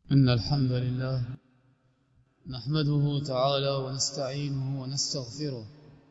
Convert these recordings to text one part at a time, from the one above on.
إن الحمد لله نحمده تعالى ونستعينه ونستغفره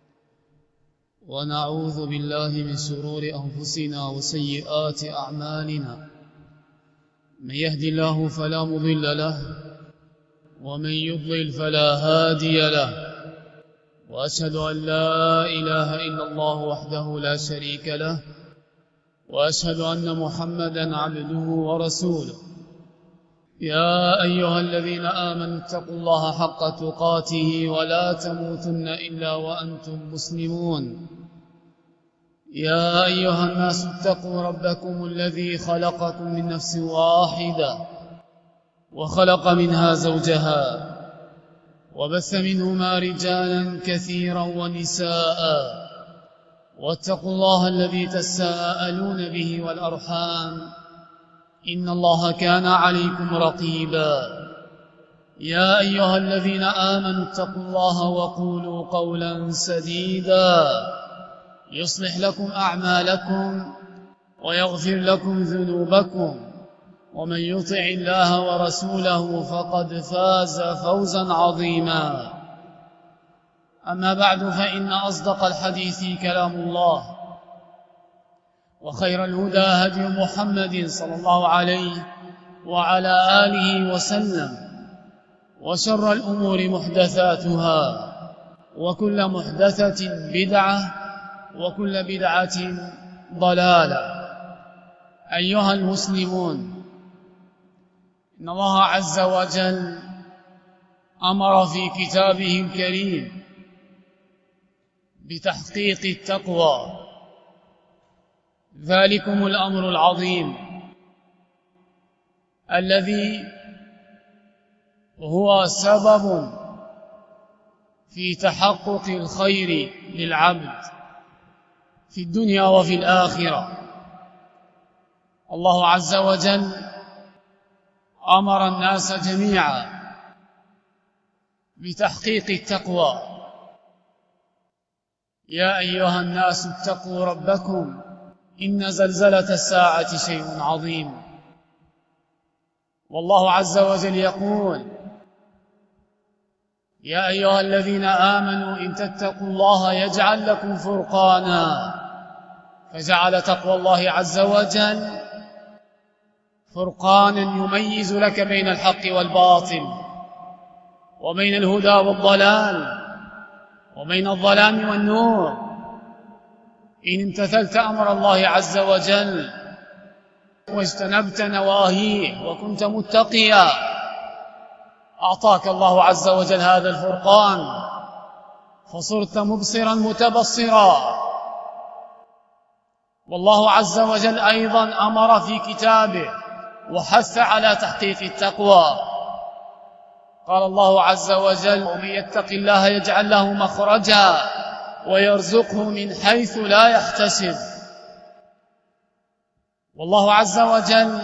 ونعوذ بالله من شرور أنفسنا وسيئات أعمالنا. من يهد الله فلا مضل له ومن يضلل فلا هادي له، وأشهد أن لا إله إلا الله وحده لا شريك له، وأشهد أن محمدا عبده ورسوله. يا أيها الذين آمنوا اتقوا الله حق تقاته ولا تموتن إلا وأنتم مسلمون. يا أيها الناس اتقوا ربكم الذي خلقكم من نفس واحدة وخلق منها زوجها وبث منهما رجالا كثيرا ونساء، واتقوا الله الذي تساءلون به والأرحام إن الله كان عليكم رقيبا. يا أيها الذين آمنوا اتقوا الله وقولوا قولا سديدا يصلح لكم أعمالكم ويغفر لكم ذنوبكم، ومن يطع الله ورسوله فقد فاز فوزا عظيما. أما بعد، فإن أصدق الحديث كلام الله، وخير الهدى هدي محمد صلى الله عليه وعلى آله وسلم، وشر الأمور محدثاتها، وكل محدثة بدعة، وكل بدعة ضلالة. أيها المسلمون، إن الله عز وجل أمر في كتابه الكريم بتحقيق التقوى، ذلكم الأمر العظيم الذي هو سبب في تحقق الخير للعبد في الدنيا وفي الآخرة. الله عز وجل أمر الناس جميعا بتحقيق التقوى. يا أيها الناس اتقوا ربكم إن زلزلة الساعة شيء عظيم. والله عز وجل يقول: يا أيها الذين آمنوا إن تتقوا الله يجعل لكم فرقانا. فجعل تقوى الله عز وجل فرقانا يميز لك بين الحق والباطل، وبين الهدى والضلال، وبين الظلام والنور. إن امتثلت أمر الله عز وجل واجتنبت نواهيه وكنت متقيا، أعطاك الله عز وجل هذا الفرقان، فصرت مبصرا متبصرا. والله عز وجل أيضا أمر في كتابه وحث على تحقيق التقوى. قال الله عز وجل: ومن يتق الله يجعل له مخرجا ويرزقه من حيث لا يحتسب. والله عز وجل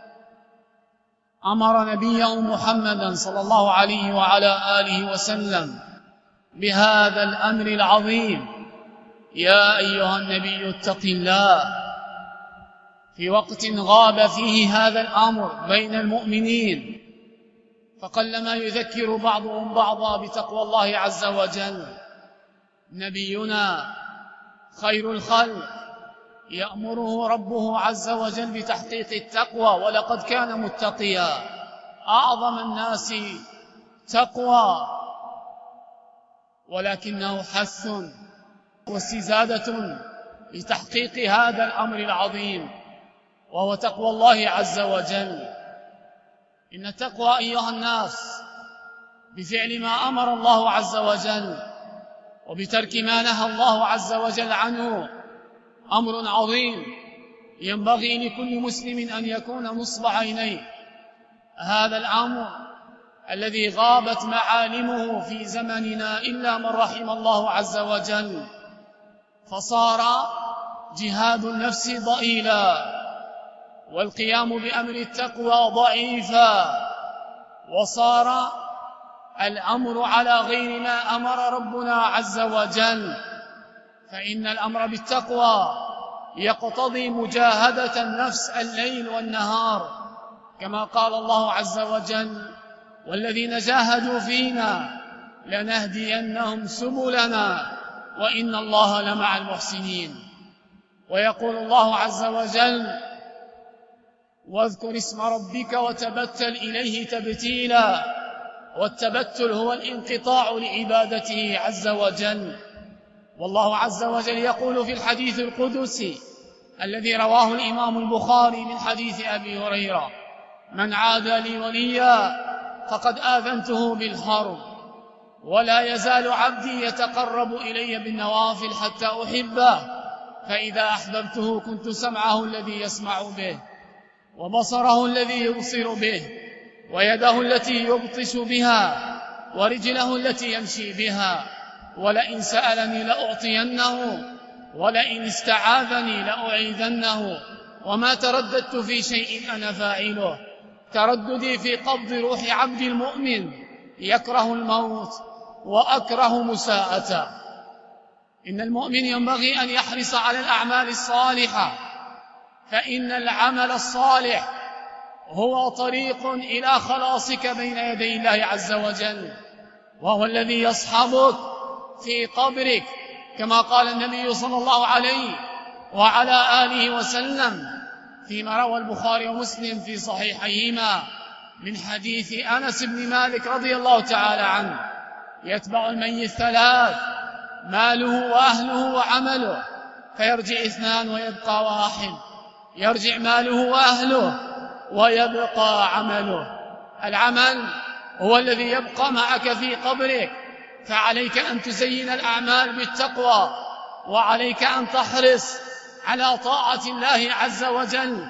أمر نبيه محمدا صلى الله عليه وعلى آله وسلم بهذا الأمر العظيم: يا أيها النبي اتق الله، في وقت غاب فيه هذا الأمر بين المؤمنين، فقلما يذكر بعضهم بعضا بتقوى الله عز وجل. نبينا خير الخلق يأمره ربه عز وجل بتحقيق التقوى، ولقد كان متقيا، أعظم الناس تقوى، ولكنه حث واستزادة لتحقيق هذا الأمر العظيم، وهو تقوى الله عز وجل. إن التقوى أيها الناس بفعل ما أمر الله عز وجل وبترك ما نهى الله عز وجل عنه أمر عظيم، ينبغي لكل مسلم أن يكون نصب عينيه. هذا الأمر الذي غابت معالمه في زمننا إلا من رحم الله عز وجل، فصار جهاد النفس ضئيلا، والقيام بأمر التقوى ضعيفا، وصار الأمر على غير ما أمر ربنا عز وجل. فإن الأمر بالتقوى يقتضي مجاهدة النفس الليل والنهار، كما قال الله عز وجل: والذين جاهدوا فينا لنهدينهم سبلنا وإن الله لمع المحسنين. ويقول الله عز وجل: واذكر اسم ربك وتبتل إليه تبتيلا. والتبتل هو الانقطاع لعبادته عز وجل. والله عز وجل يقول في الحديث القدسي الذي رواه الإمام البخاري من حديث أبي هريرة: من عادى لي وليا فقد آذنته بالحرب، ولا يزال عبدي يتقرب إلي بالنوافل حتى أحبه، فإذا أحببته كنت سمعه الذي يسمع به، وبصره الذي يبصر به، ويده التي يبطش بها، ورجله التي يمشي بها. ولئن سألني لأعطينه، ولئن استعاذني لأعيذنه. وما ترددت في شيء أنا فاعله. ترددي في قبض روح عبد المؤمن يكره الموت وأكره مساءته. إن المؤمن ينبغي أن يحرص على الأعمال الصالحة، فإن العمل الصالح هو طريق إلى خلاصك بين يدي الله عز وجل، وهو الذي يصحبك في قبرك، كما قال النبي صلى الله عليه وعلى آله وسلم فيما روى البخاري ومسلم في صحيحيهما من حديث أنس بن مالك رضي الله تعالى عنه: يتبع الميت ثلاث: ماله وأهله وعمله، فيرجع اثنان ويبقى واحد. يرجع ماله وأهله ويبقى عمله. العمل هو الذي يبقى معك في قبرك، فعليك أن تزين الأعمال بالتقوى، وعليك أن تحرص على طاعة الله عز وجل،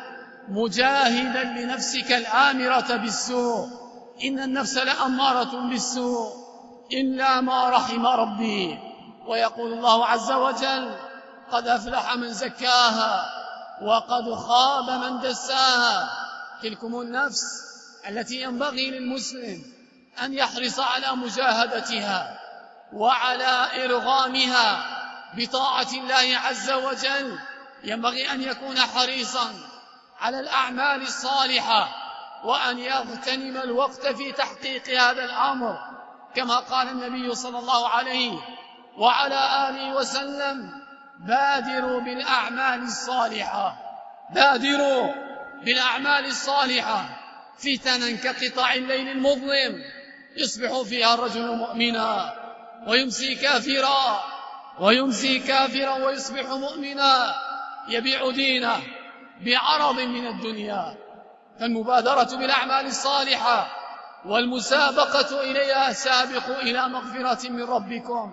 مجاهدا لنفسك الآمرة بالسوء. إن النفس لأمارة بالسوء إلا ما رحم ربي. ويقول الله عز وجل: قد أفلح من زكاها وقد خاب من دساها. تلكم النفس التي ينبغي للمسلم أن يحرص على مجاهدتها وعلى إرغامها بطاعة الله عز وجل. ينبغي أن يكون حريصا على الأعمال الصالحة، وأن يغتنم الوقت في تحقيق هذا الأمر، كما قال النبي صلى الله عليه وعلى آله وسلم: بادروا بالأعمال الصالحة. بادروا بالأعمال الصالحة. فتنا كقطع الليل المظلم يصبح فيها الرجل مؤمنا ويمسي كافرا، ويصبح مؤمنا، يبيع دينه بعرض من الدنيا. فالمبادرة بالأعمال الصالحة والمسابقة إليها سابقوا إلى مغفرة من ربكم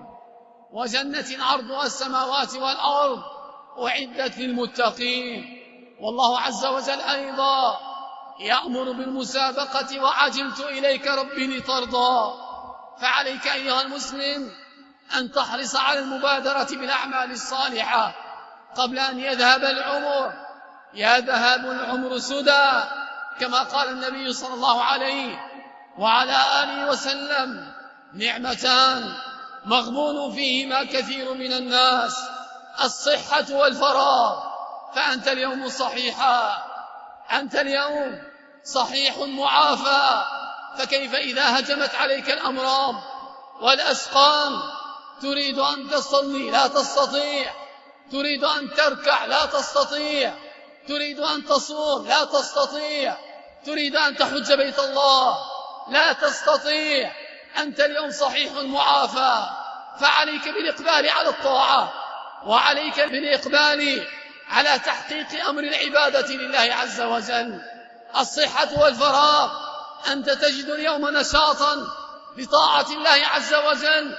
وجنة عرضها السماوات والأرض أعدت للمتقين. والله عز وجل أيضا يأمر بالمسابقة: وعجلت إليك ربي لترضى. فعليك أيها المسلم أن تحرص على المبادرة بالأعمال الصالحة قبل أن يذهب العمر. يذهب العمر سدى، كما قال النبي صلى الله عليه وعلى آله وسلم: نعمتان مغبون فيهما كثير من الناس: الصحة والفراغ. فأنت اليوم صحيحا، أنت اليوم صحيح معافى، فكيف إذا هجمت عليك الأمراض والأسقام؟ تريد أن تصلي لا تستطيع، تريد أن تركع لا تستطيع، تريد أن تصوم لا تستطيع، تريد أن تحج بيت الله لا تستطيع. أنت اليوم صحيح معافى، فعليك بالإقبال على الطاعة، وعليك بالإقبال على تحقيق أمر العبادة لله عز وجل. الصحة والفراغ، أنت تجد اليوم نشاطا لطاعة الله عز وجل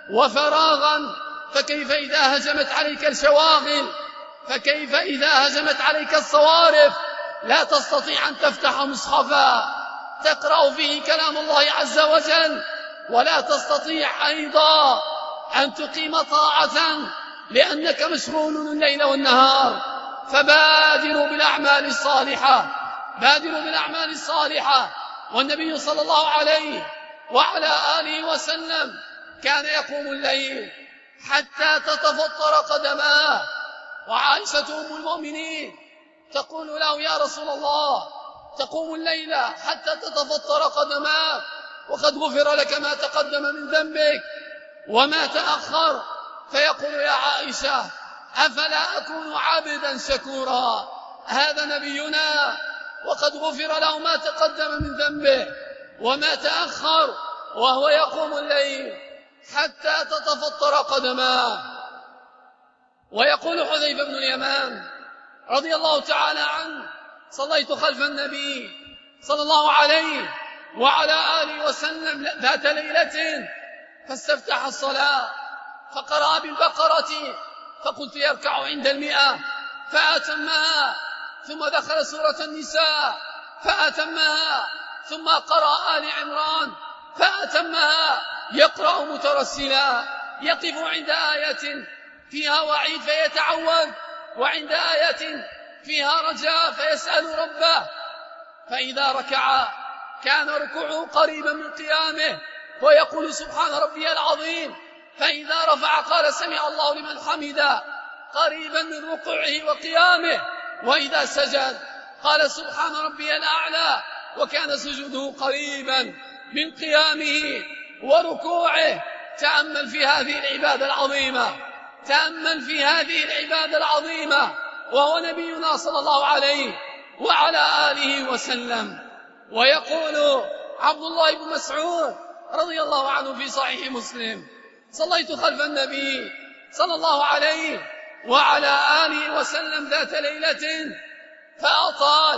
وفراغا، فكيف إذا هجمت عليك الشواغل؟ فكيف إذا هجمت عليك الصوارف؟ لا تستطيع أن تفتح مصحفا تقرأ فيه كلام الله عز وجل، ولا تستطيع أيضا أن تقيم طاعة لأنك مشغول الليل والنهار. فبادروا بالأعمال الصالحة، بادروا بالأعمال الصالحة. والنبي صلى الله عليه وعلى آله وسلم كان يقوم الليل حتى تتفطر قدماه، وعائشة أم المؤمنين تقول له: يا رسول الله، تقوم الليل حتى تتفطر قدماك وقد غفر لك ما تقدم من ذنبك وما تأخر، فيقول يا عائشة أفلا أكون عبدا شكورا؟ هذا نبينا وقد غفر له ما تقدم من ذنبه وما تأخر، وهو يقوم الليل حتى تتفطر قدماه. ويقول حذيفة بن اليمان رضي الله تعالى عنه صليت خلف النبي صلى الله عليه وعلى آله وسلم ذات ليلة فاستفتح الصلاة فقرأ بالبقرة فقلت يركع عند 100 فأتمها، ثم دخل سورة النساء فأتمها، ثم قرأ آل عمران فأتمها، يقرأ مترسلا، يقف عند آية فيها وعيد فيتعوذ، وعند آية فيها رجاء فيسأل ربه، فإذا ركع كان ركوعه قريبا من قيامه ويقول سبحان ربي العظيم، فإذا رفع قال سمع الله لمن حمده قريبا من ركوعه وقيامه، وإذا سجد قال سبحان ربي الأعلى، وكان سجوده قريبا من قيامه وركوعه. تأمل في هذه العبادة العظيمة، تأمل في هذه العبادة العظيمة، وهو نبينا صلى الله عليه وعلى آله وسلم. ويقول عبد الله بن مسعود رضي الله عنه في صحيح مسلم صليت خلف النبي صلى الله عليه وعلى آله وسلم ذات ليلة فأطال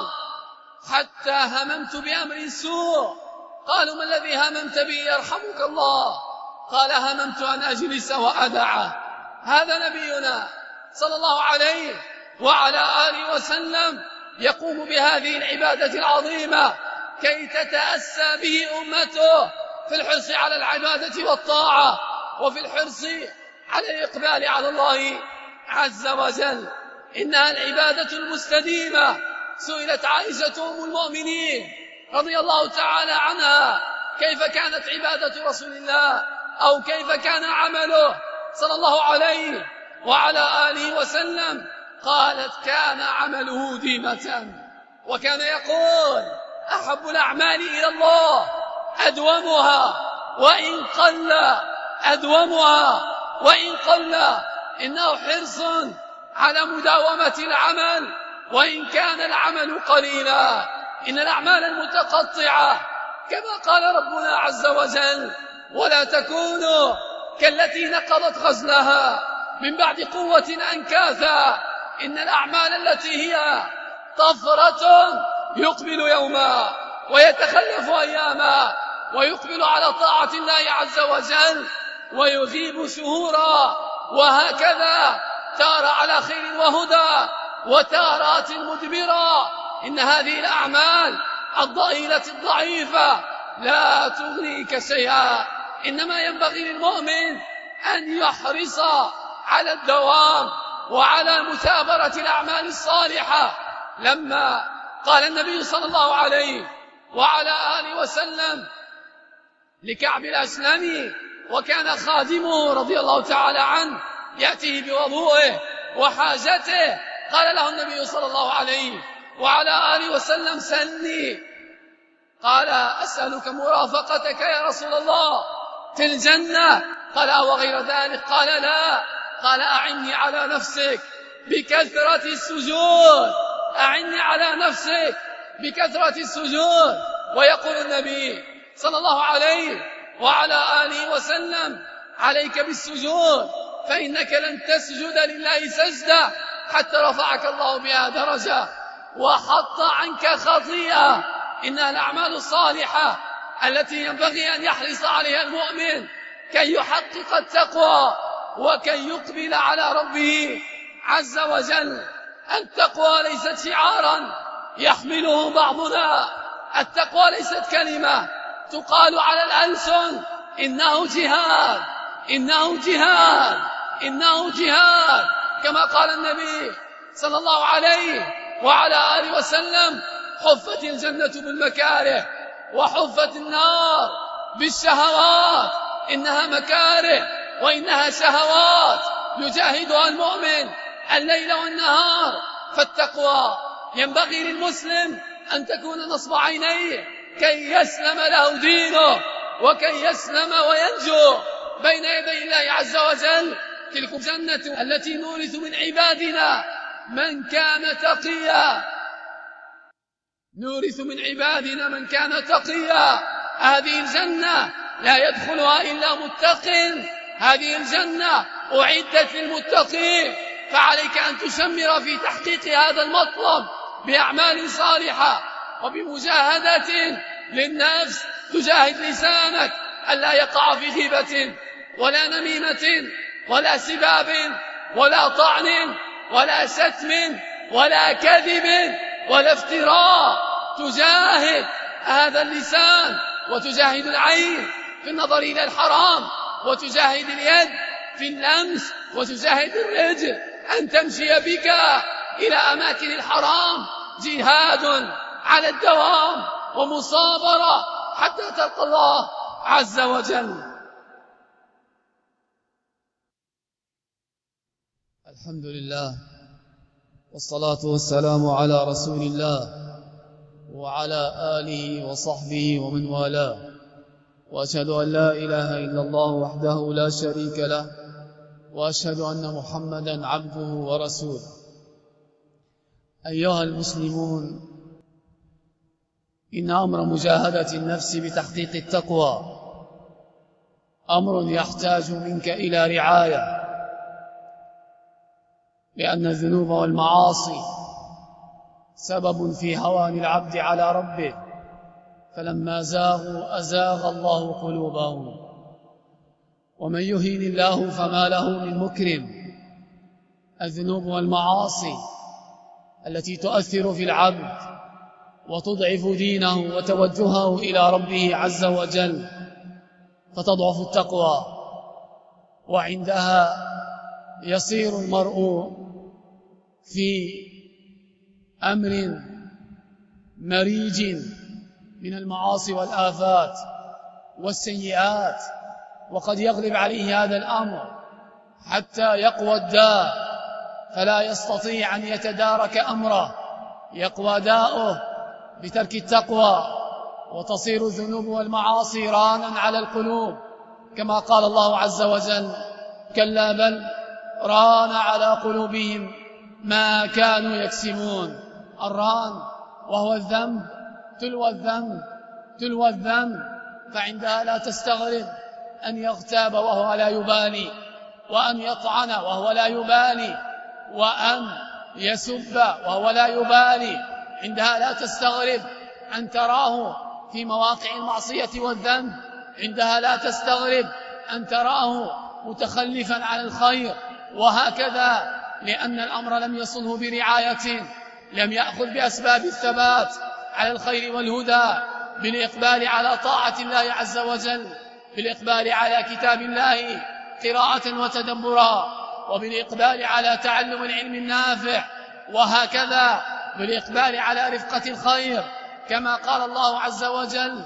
حتى هممت بأمر سوء، قالوا ما الذي هممت به يرحمك الله؟ قال هممت أن أجلس وأدعه. هذا نبينا صلى الله عليه وعلى آله وسلم يقوم بهذه العبادة العظيمة كي تتأسى به أمته في الحرص على العبادة والطاعة، وفي الحرص على الإقبال على الله عز وجل. إنها العبادة المستديمة. سئلت عائشة أم المؤمنين رضي الله تعالى عنها كيف كانت عبادة رسول الله أو كيف كان عمله صلى الله عليه وعلى آله وسلم، قالت كان عمله ديمة، وكان يقول أحب الأعمال إلى الله أدومها وإن قل، أدومها وإن قل. إنه حرص على مداومة العمل وإن كان العمل قليلا. إن الأعمال المتقطعة كما قال ربنا عز وجل ولا تكونوا كالتي نقضت غزلها من بعد قوة أنكاثا. إن الأعمال التي هي طفرة يقبل يوما ويتخلف أياما ويقبل على طاعة الله عز وجل ويغيب شهورا، وهكذا تارة على خير وهدى وتارات مدبرة. إن هذه الأعمال الضئيلة الضعيفة لا تغنيك شيئا، إنما ينبغي للمؤمن أن يحرص على الدوام وعلى مثابرة الأعمال الصالحة. لما قال النبي صلى الله عليه وعلى آله وسلم لكعب الأسلمي وكان خادمه رضي الله تعالى عنه يأتيه بوضوءه وحاجته، قال له النبي صلى الله عليه وعلى آله وسلم سلني، قال أسألك مرافقتك يا رسول الله في الجنة؟ قال أو غير ذلك؟ قال لا. قال أعني على نفسك بكثرة السجود، أعني على نفسك بكثرة السجود. ويقول النبي صلى الله عليه وعلى آله وسلم عليك بالسجود، فإنك لن تسجد لله سجدة حتى رفعك الله بها درجة وحط عنك خطيئة. إنها الأعمال الصالحة التي ينبغي أن يحرص عليها المؤمن كي يحقق التقوى وكي يقبل على ربه عز وجل. التقوى ليست شعارا يحمله بعضنا، التقوى ليست كلمة تقال على الألسن إنه جهاد، إنه جهاد، إنه جهاد، كما قال النبي صلى الله عليه وعلى آله وسلم حفت الجنة بالمكاره وحفت النار بالشهوات. إنها مكاره وإنها شهوات يجاهدها المؤمن الليل والنهار. فالتقوى ينبغي للمسلم أن تكون نصب عينيه كي يسلم له دينه وكي يسلم وينجو بين يدي الله عز وجل. تلك الجنة التي نورث من عبادنا من كان تقيا، نورث من عبادنا من كان تقيا. هذه الجنة لا يدخلها إلا متق، هذه الجنة أعدت للمتقين، فعليك أن تسمر في تحقيق هذا المطلب بأعمال صالحة وبمجاهدة للنفس. تجاهد لسانك ألا يقع في غيبة ولا نميمة ولا سباب ولا طعن ولا شتم ولا كذب ولا افتراء. تجاهد هذا اللسان وتجاهد العين في النظر إلى الحرام، وتجاهد اليد في اللمس، وتجاهد الرجل أن تمشي بك إلى أماكن الحرام. جهاد على الدوام ومصابرة حتى تلقى الله عز وجل. الحمد لله والصلاة والسلام على رسول الله وعلى آله وصحبه ومن والاه، وأشهد أن لا إله إلا الله وحده لا شريك له، وأشهد أن محمدا عبده ورسوله. أيها المسلمون، إن أمر مجاهدة النفس بتحقيق التقوى أمر يحتاج منك إلى رعاية، لأن الذنوب والمعاصي سبب في هوان العبد على ربه، فلما زاغوا أزاغ الله قلوبهم، ومن يهين الله فما له من مكرم. الذنوب والمعاصي التي تؤثر في العبد وتضعف دينه وتوجهه إلى ربه عز وجل، فتضعف التقوى، وعندها يصير المرء في أمر مريج من المعاصي والآفات والسيئات، وقد يغلب عليه هذا الأمر حتى يقوى الداء فلا يستطيع أن يتدارك أمره، يقوى داؤه بترك التقوى، وتصير الذنوب والمعاصي رانا على القلوب، كما قال الله عز وجل: كلا بل ران على قلوبهم ما كانوا يكسبون. الران وهو الذنب تلو الذنب، فعندها لا تستغرب أن يغتاب وهو لا يبالي، وأن يطعن وهو لا يبالي، وأن يسب وهو لا يبالي. عندها لا تستغرب أن تراه في مواقع المعصية والذنب، عندها لا تستغرب أن تراه متخلفا عن الخير، وهكذا، لأن الأمر لم يصله برعاية، لم يأخذ بأسباب الثبات على الخير والهدى، بالإقبال على طاعة الله عز وجل، بالإقبال على كتاب الله قراءة وتدبرا، وبالإقبال على تعلم العلم النافع، وهكذا بالإقبال على رفقة الخير، كما قال الله عز وجل: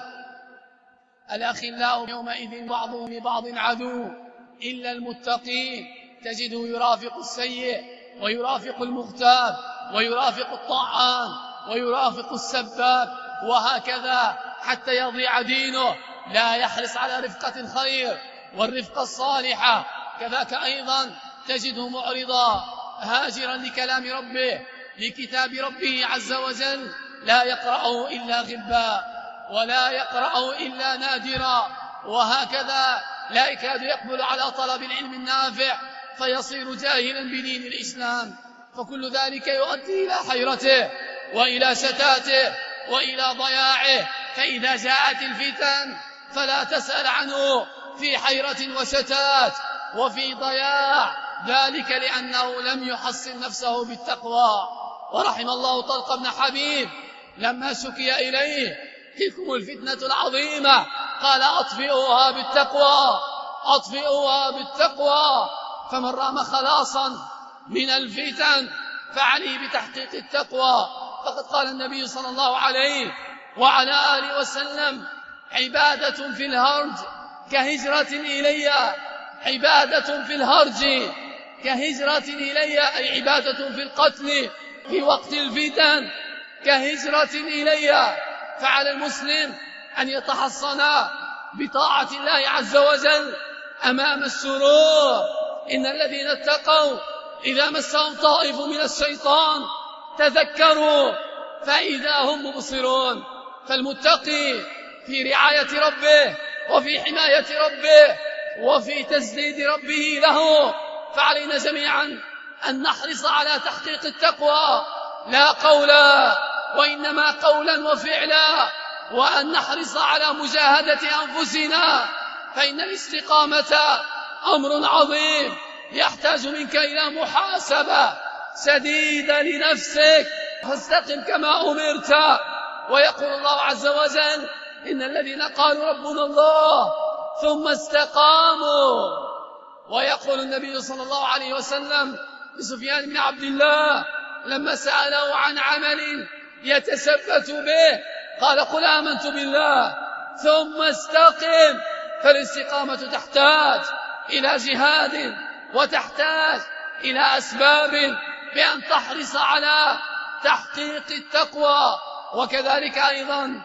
الأخلاء يومئذ بعضهم لبعض عدو إلا المتقين. تجده يرافق السيء ويرافق المغتاب ويرافق الطعان ويرافق السباب، وهكذا حتى يضيع دينه، لا يحرص على رفقة الخير والرفقة الصالحة. كذاك أيضا تجده معرضا هاجرا لكلام ربه، لكتاب ربه عز وجل، لا يقرأه إلا غبا ولا يقرأه إلا نادرا، وهكذا لا يكاد يقبل على طلب العلم النافع، فيصير جاهلا بدين الإسلام. فكل ذلك يؤدي إلى حيرته وإلى شتاته وإلى ضياعه. فإذا جاءت الفتن فلا تسأل عنه في حيرة وشتات وفي ضياع، ذلك لأنه لم يحصن نفسه بالتقوى. ورحم الله طلق بن حبيب لما شكي إليه: تلكم الفتنة العظيمة، قال: أطفئوها بالتقوى، أطفئوها بالتقوى. فمن رام خلاصا من الفتن فعليه بتحقيق التقوى. فقد قال النبي صلى الله عليه وعلى آله وسلم: عبادة في الهرج كهجرة إلي، عبادة في الهرج كهجرة إلي، أي عبادة في القتل في وقت الفتن كهجرة إلي. فعلى المسلم أن يتحصن بطاعة الله عز وجل أمام الشرور. إن الذين اتقوا إذا مسهم طائف من الشيطان تذكروا فإذا هم مبصرون. فالمتقي في رعاية ربه وفي حماية ربه وفي تسديد ربه له. فعلينا جميعا أن نحرص على تحقيق التقوى لا قولا وإنما قولا وفعلا، وأن نحرص على مجاهدة أنفسنا، فإن الاستقامة أمر عظيم يحتاج منك إلى محاسبة سديدة لنفسك، فاستقم كما أمرت. ويقول الله عز وجل إن الذين قالوا ربنا الله ثم استقاموا. ويقول النبي صلى الله عليه وسلم لسفيان بن عبد الله لما سأله عن عمل يتثبت به قال قل آمنت بالله ثم استقم. فالاستقامة تحتاج إلى جهاد وتحتاج إلى أسباب بأن تحرص على تحقيق التقوى. وكذلك أيضا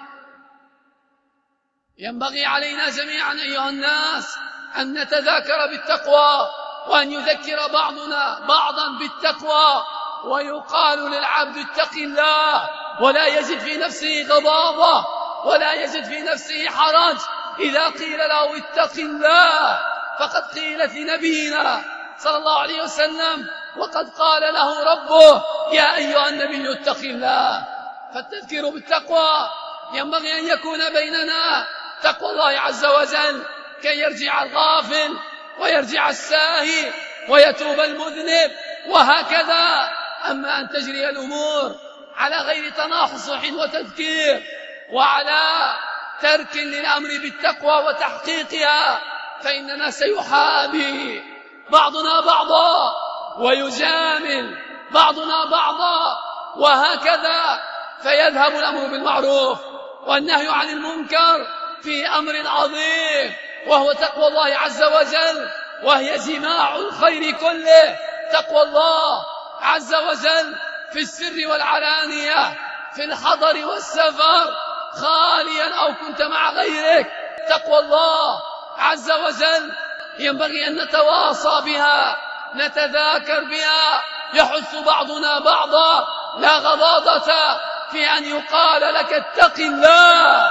ينبغي علينا جميعا أيها الناس أن نتذاكر بالتقوى، وأن يذكر بعضنا بعضا بالتقوى. ويقال للعبد اتق الله ولا يجد في نفسه غضاضة ولا يجد في نفسه حرج إذا قيل له اتق الله. فقد قيلت لنبينا صلى الله عليه وسلم وقد قال له ربه يا أيها النبي اتق الله. فالتذكير بالتقوى ينبغي أن يكون بيننا تقوى الله عز وجل كي يرجع الغافل ويرجع الساهي ويتوب المذنب وهكذا. أما أن تجري الأمور على غير تناصح وتذكير وعلى ترك للأمر بالتقوى وتحقيقها، فإننا سيحابي بعضنا بعضا ويجامل بعضنا بعضا وهكذا، فيذهب الأمر بالمعروف والنهي عن المنكر في أمر عظيم وهو تقوى الله عز وجل، وهي جماع الخير كله. تقوى الله عز وجل في السر والعلانية، في الحضر والسفر، خاليا أو كنت مع غيرك. تقوى الله عز وجل ينبغي أن نتواصى بها نتذاكر بها، يحث بعضنا بعضا، لا غضاضة في أن يقال لك اتق الله،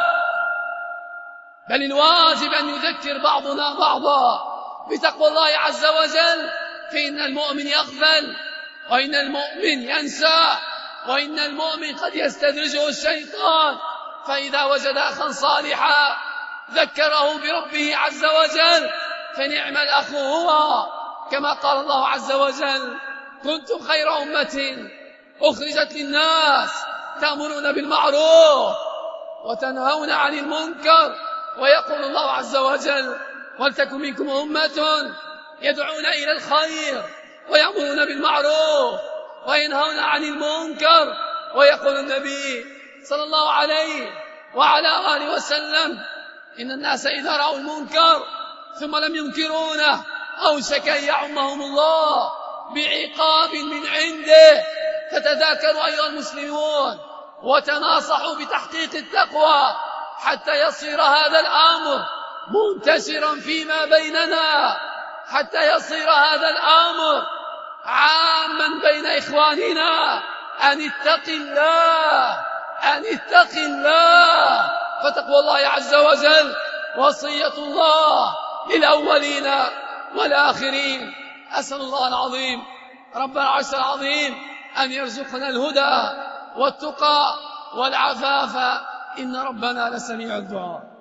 بل الواجب أن يذكر بعضنا بعضا بتقوى الله عز وجل. فإن المؤمن يغفل وإن المؤمن ينسى وإن المؤمن قد يستدرجه الشيطان، فإذا وجد أخا صالحا ذكره بربه عز وجل فنعم الأخ هو، كما قال الله عز وجل كنتم خير أمة أخرجت للناس تأمرون بالمعروف وتنهون عن المنكر. ويقول الله عز وجل ولتكن منكم أمة يدعون إلى الخير ويأمرون بالمعروف وينهون عن المنكر. ويقول النبي صلى الله عليه وعلى آله وسلم إن الناس إذا رأوا المنكر ثم لم ينكرونه أوشك أن يعمهم الله بعقاب من عنده. فتذاكروا أيها المسلمون وتناصحوا بتحقيق التقوى حتى يصير هذا الأمر منتشرا فيما بيننا، حتى يصير هذا الأمر عاما بين إخواننا أن اتق الله أن اتق الله. فتقوى الله عز وجل وصية الله للأولين والآخرين. أسأل الله العظيم رب العرش العظيم أن يرزقنا الهدى والتقى والعفاف، إن ربنا لسميع الدعاء.